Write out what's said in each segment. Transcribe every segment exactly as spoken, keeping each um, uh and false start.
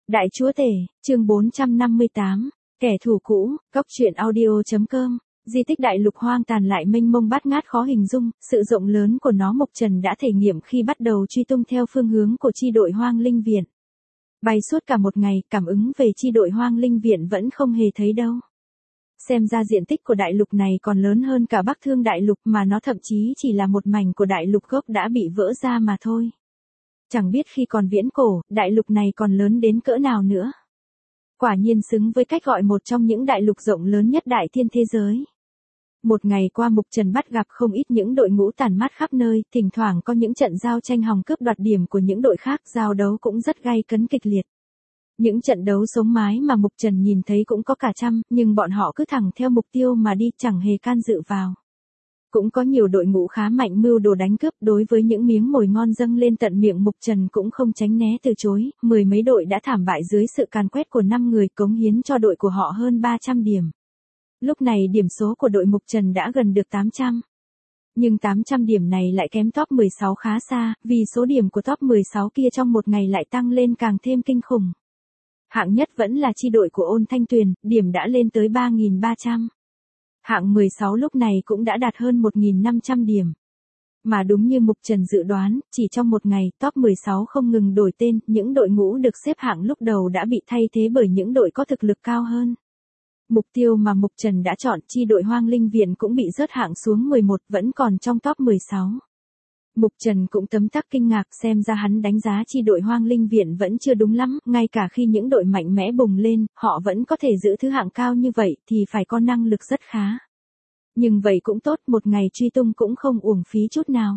Đại chúa tể, chương bốn trăm năm mươi tám, kẻ thù cũ, góc truyện audio.com, di tích đại lục hoang tàn lại mênh mông bát ngát khó hình dung, sự rộng lớn của nó Mục Trần đã thể nghiệm khi bắt đầu truy tung theo phương hướng của chi đội hoang linh viện. Bay suốt cả một ngày, cảm ứng về chi đội hoang linh viện vẫn không hề thấy đâu. Xem ra diện tích của đại lục này còn lớn hơn cả Bắc Thương đại lục mà nó thậm chí chỉ là một mảnh của đại lục gốc đã bị vỡ ra mà thôi. Chẳng biết khi còn viễn cổ, đại lục này còn lớn đến cỡ nào nữa. Quả nhiên xứng với cách gọi một trong những đại lục rộng lớn nhất đại thiên thế giới. Một ngày qua Mục Trần bắt gặp không ít những đội ngũ tản mát khắp nơi, thỉnh thoảng có những trận giao tranh hòng cướp đoạt điểm của những đội khác, giao đấu cũng rất gay cấn kịch liệt. Những trận đấu sống mái mà Mục Trần nhìn thấy cũng có cả trăm, nhưng bọn họ cứ thẳng theo mục tiêu mà đi, chẳng hề can dự vào. Cũng có nhiều đội ngũ khá mạnh mưu đồ đánh cướp, đối với những miếng mồi ngon dâng lên tận miệng Mục Trần cũng không tránh né từ chối, mười mấy đội đã thảm bại dưới sự càn quét của năm người, cống hiến cho đội của họ hơn ba trăm điểm. Lúc này điểm số của đội Mục Trần đã gần được tám trăm. Nhưng tám trăm điểm này lại kém top mười sáu khá xa, vì số điểm của top mười sáu kia trong một ngày lại tăng lên càng thêm kinh khủng. Hạng nhất vẫn là chi đội của Ôn Thanh Tuyền, điểm đã lên tới ba nghìn ba trăm. Hạng mười sáu lúc này cũng đã đạt hơn một nghìn năm trăm điểm. Mà đúng như Mục Trần dự đoán, chỉ trong một ngày, top mười sáu không ngừng đổi tên, những đội ngũ được xếp hạng lúc đầu đã bị thay thế bởi những đội có thực lực cao hơn. Mục tiêu mà Mục Trần đã chọn, chi đội Hoang Linh Viện, cũng bị rớt hạng xuống mười một, vẫn còn trong top mười sáu. Mục Trần cũng tấm tắc kinh ngạc, xem ra hắn đánh giá chi đội Hoang Linh Viện vẫn chưa đúng lắm, ngay cả khi những đội mạnh mẽ bùng lên, họ vẫn có thể giữ thứ hạng cao như vậy thì phải có năng lực rất khá. Nhưng vậy cũng tốt, một ngày truy tung cũng không uổng phí chút nào.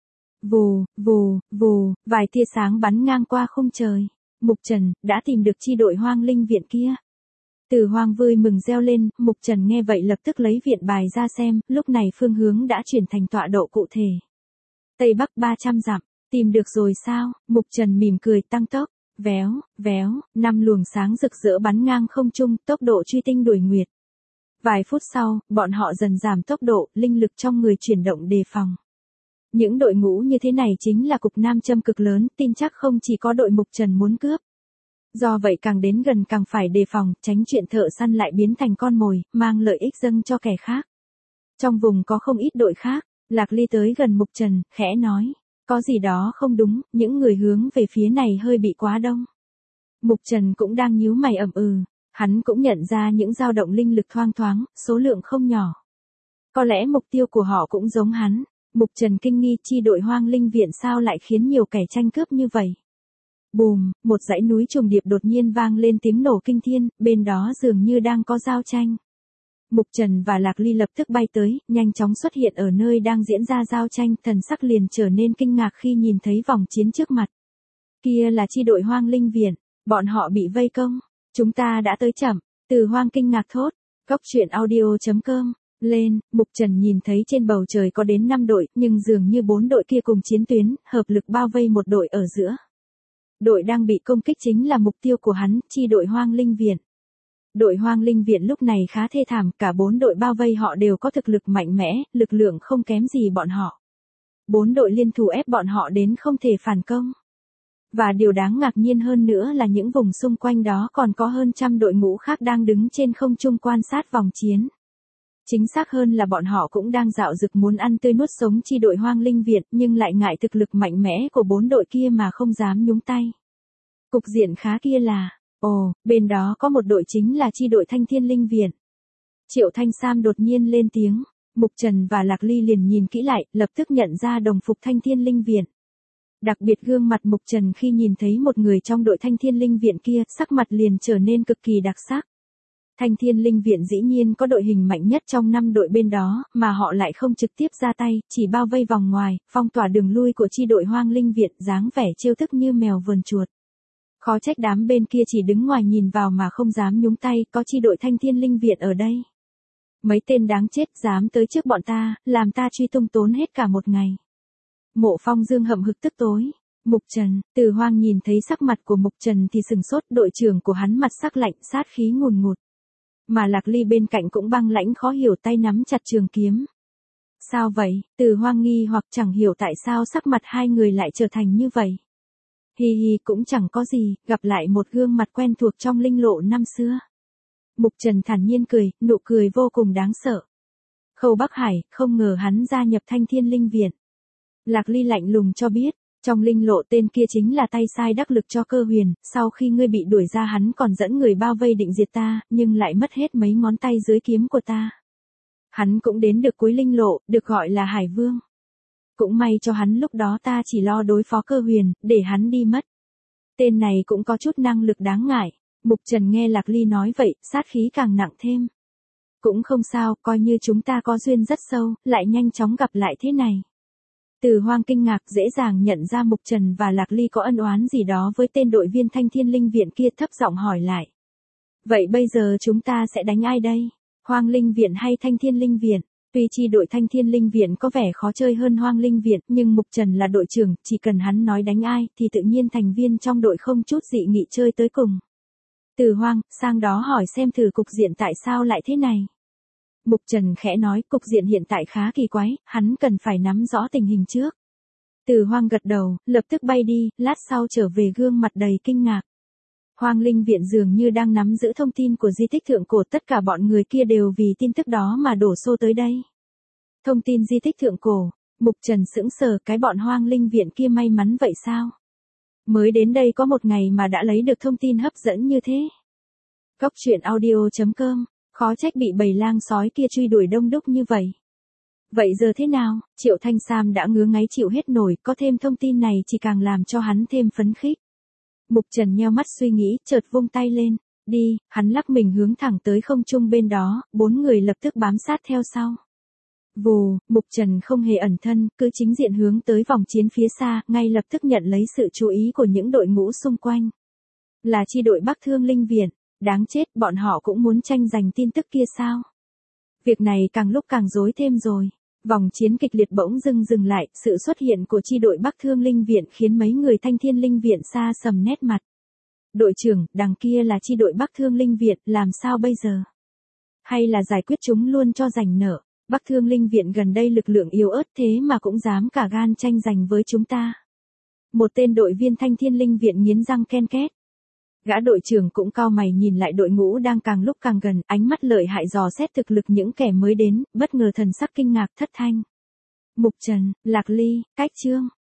Vù, vù, vù, vài tia sáng bắn ngang qua khung trời. Mục Trần đã tìm được chi đội Hoang Linh Viện kia. Từ Hoang vui mừng reo lên, Mục Trần nghe vậy lập tức lấy viện bài ra xem, lúc này phương hướng đã chuyển thành tọa độ cụ thể. Tây Bắc ba trăm dặm, tìm được rồi sao? Mục Trần mỉm cười tăng tốc, véo, véo, năm luồng sáng rực rỡ bắn ngang không trung, tốc độ truy tinh đuổi nguyệt. Vài phút sau, bọn họ dần giảm tốc độ, linh lực trong người chuyển động đề phòng. Những đội ngũ như thế này chính là cục nam châm cực lớn, tin chắc không chỉ có đội Mục Trần muốn cướp. Do vậy càng đến gần càng phải đề phòng, tránh chuyện thợ săn lại biến thành con mồi, mang lợi ích dâng cho kẻ khác. Trong vùng có không ít đội khác. Lạc Ly tới gần Mục Trần, khẽ nói, có gì đó không đúng, những người hướng về phía này hơi bị quá đông. Mục Trần cũng đang nhíu mày ậm ừ, hắn cũng nhận ra những dao động linh lực thoang thoáng, số lượng không nhỏ. Có lẽ mục tiêu của họ cũng giống hắn. Mục Trần kinh nghi, chi đội Hoang Linh Viện sao lại khiến nhiều kẻ tranh cướp như vậy. Bùm, một dãy núi trùng điệp đột nhiên vang lên tiếng nổ kinh thiên, bên đó dường như đang có giao tranh. Mục Trần và Lạc Ly lập tức bay tới, nhanh chóng xuất hiện ở nơi đang diễn ra giao tranh, thần sắc liền trở nên kinh ngạc khi nhìn thấy vòng chiến trước mặt. Kia là chi đội Hoang Linh Viện, bọn họ bị vây công, chúng ta đã tới chậm. Từ Hoang kinh ngạc thốt, góc truyện audio.com, lên, Mục Trần nhìn thấy trên bầu trời có đến năm đội, nhưng dường như bốn đội kia cùng chiến tuyến, hợp lực bao vây một đội ở giữa. Đội đang bị công kích chính là mục tiêu của hắn, chi đội Hoang Linh Viện. Đội Hoang Linh Viện lúc này khá thê thảm, cả bốn đội bao vây họ đều có thực lực mạnh mẽ, lực lượng không kém gì bọn họ. Bốn đội liên thủ ép bọn họ đến không thể phản công. Và điều đáng ngạc nhiên hơn nữa là những vùng xung quanh đó còn có hơn trăm đội ngũ khác đang đứng trên không trung quan sát vòng chiến. Chính xác hơn là bọn họ cũng đang dạo dực muốn ăn tươi nuốt sống chi đội Hoang Linh Viện, nhưng lại ngại thực lực mạnh mẽ của bốn đội kia mà không dám nhúng tay. Cục diện khá kia là, ồ, bên đó có một đội chính là chi đội Thanh Thiên Linh Viện. Triệu Thanh Sam đột nhiên lên tiếng, Mục Trần và Lạc Ly liền nhìn kỹ lại, lập tức nhận ra đồng phục Thanh Thiên Linh Viện. Đặc biệt gương mặt Mục Trần khi nhìn thấy một người trong đội Thanh Thiên Linh Viện kia, sắc mặt liền trở nên cực kỳ đặc sắc. Thanh Thiên Linh Viện dĩ nhiên có đội hình mạnh nhất trong năm đội bên đó, mà họ lại không trực tiếp ra tay, chỉ bao vây vòng ngoài, phong tỏa đường lui của chi đội Hoang Linh Viện, dáng vẻ trêu thức như mèo vờn chuột. Khó trách đám bên kia chỉ đứng ngoài nhìn vào mà không dám nhúng tay, có chi đội Thanh Thiên Linh Viện ở đây. Mấy tên đáng chết dám tới trước bọn ta, làm ta truy tung tốn hết cả một ngày. Mộ Phong Dương hậm hực tức tối. Mục Trần, Từ Hoang nhìn thấy sắc mặt của Mục Trần thì sừng sốt, đội trưởng của hắn mặt sắc lạnh, sát khí ngùn ngụt. Mà Lạc Ly bên cạnh cũng băng lãnh khó hiểu, tay nắm chặt trường kiếm. Sao vậy? Từ Hoang nghi hoặc chẳng hiểu tại sao sắc mặt hai người lại trở thành như vậy. Hi hi cũng chẳng có gì, gặp lại một gương mặt quen thuộc trong linh lộ năm xưa. Mục Trần thản nhiên cười, nụ cười vô cùng đáng sợ. Khâu Bắc Hải, không ngờ hắn gia nhập Thanh Thiên Linh Viện. Lạc Ly lạnh lùng cho biết, trong linh lộ tên kia chính là tay sai đắc lực cho Cơ Huyền, sau khi ngươi bị đuổi ra hắn còn dẫn người bao vây định diệt ta, nhưng lại mất hết mấy ngón tay dưới kiếm của ta. Hắn cũng đến được cuối linh lộ, được gọi là Hải Vương. Cũng may cho hắn lúc đó ta chỉ lo đối phó Cơ Huyền, để hắn đi mất. Tên này cũng có chút năng lực đáng ngại. Mục Trần nghe Lạc Ly nói vậy, sát khí càng nặng thêm. Cũng không sao, coi như chúng ta có duyên rất sâu, lại nhanh chóng gặp lại thế này. Từ Hoang kinh ngạc dễ dàng nhận ra Mục Trần và Lạc Ly có ân oán gì đó với tên đội viên Thanh Thiên Linh Viện kia, thấp giọng hỏi lại. Vậy bây giờ chúng ta sẽ đánh ai đây? Hoang Linh Viện hay Thanh Thiên Linh Viện? Tuy chi đội Thanh Thiên Linh Viện có vẻ khó chơi hơn Hoang Linh Viện, nhưng Mục Trần là đội trưởng, chỉ cần hắn nói đánh ai, thì tự nhiên thành viên trong đội không chút dị nghị chơi tới cùng. Từ Hoang, sang đó hỏi xem thử cục diện tại sao lại thế này. Mục Trần khẽ nói, cục diện hiện tại khá kỳ quái, hắn cần phải nắm rõ tình hình trước. Từ Hoang gật đầu, lập tức bay đi, lát sau trở về gương mặt đầy kinh ngạc. Hoang Linh Viện dường như đang nắm giữ thông tin của di tích thượng cổ, tất cả bọn người kia đều vì tin tức đó mà đổ xô tới đây. Thông tin di tích thượng cổ, Mục Trần sững sờ, cái bọn Hoang Linh Viện kia may mắn vậy sao? Mới đến đây có một ngày mà đã lấy được thông tin hấp dẫn như thế. Góc truyện audio chấm com, khó trách bị bầy lang sói kia truy đuổi đông đúc như vậy. Vậy giờ thế nào? Triệu Thanh Sam đã ngứa ngáy chịu hết nổi, có thêm thông tin này chỉ càng làm cho hắn thêm phấn khích. Mục Trần nheo mắt suy nghĩ, chợt vung tay lên, đi, hắn lắc mình hướng thẳng tới không trung bên đó, bốn người lập tức bám sát theo sau. Vù, Mục Trần không hề ẩn thân, cứ chính diện hướng tới vòng chiến phía xa, ngay lập tức nhận lấy sự chú ý của những đội ngũ xung quanh. Là chi đội Bắc Thương Linh Viện, đáng chết, bọn họ cũng muốn tranh giành tin tức kia sao? Việc này càng lúc càng rối thêm rồi. Vòng chiến kịch liệt bỗng dưng dừng lại, sự xuất hiện của chi đội Bắc Thương Linh Viện khiến mấy người Thanh Thiên Linh Viện xa sầm nét mặt. Đội trưởng, đằng kia là chi đội Bắc Thương Linh Viện, làm sao bây giờ? Hay là giải quyết chúng luôn cho rảnh nợ? Bắc Thương Linh Viện gần đây lực lượng yếu ớt thế mà cũng dám cả gan tranh giành với chúng ta. Một tên đội viên Thanh Thiên Linh Viện nghiến răng ken két. Gã đội trưởng cũng cau mày nhìn lại đội ngũ đang càng lúc càng gần, ánh mắt lợi hại dò xét thực lực những kẻ mới đến, bất ngờ thần sắc kinh ngạc thất thanh. Mục Trần, Lạc Ly, Cách Trương,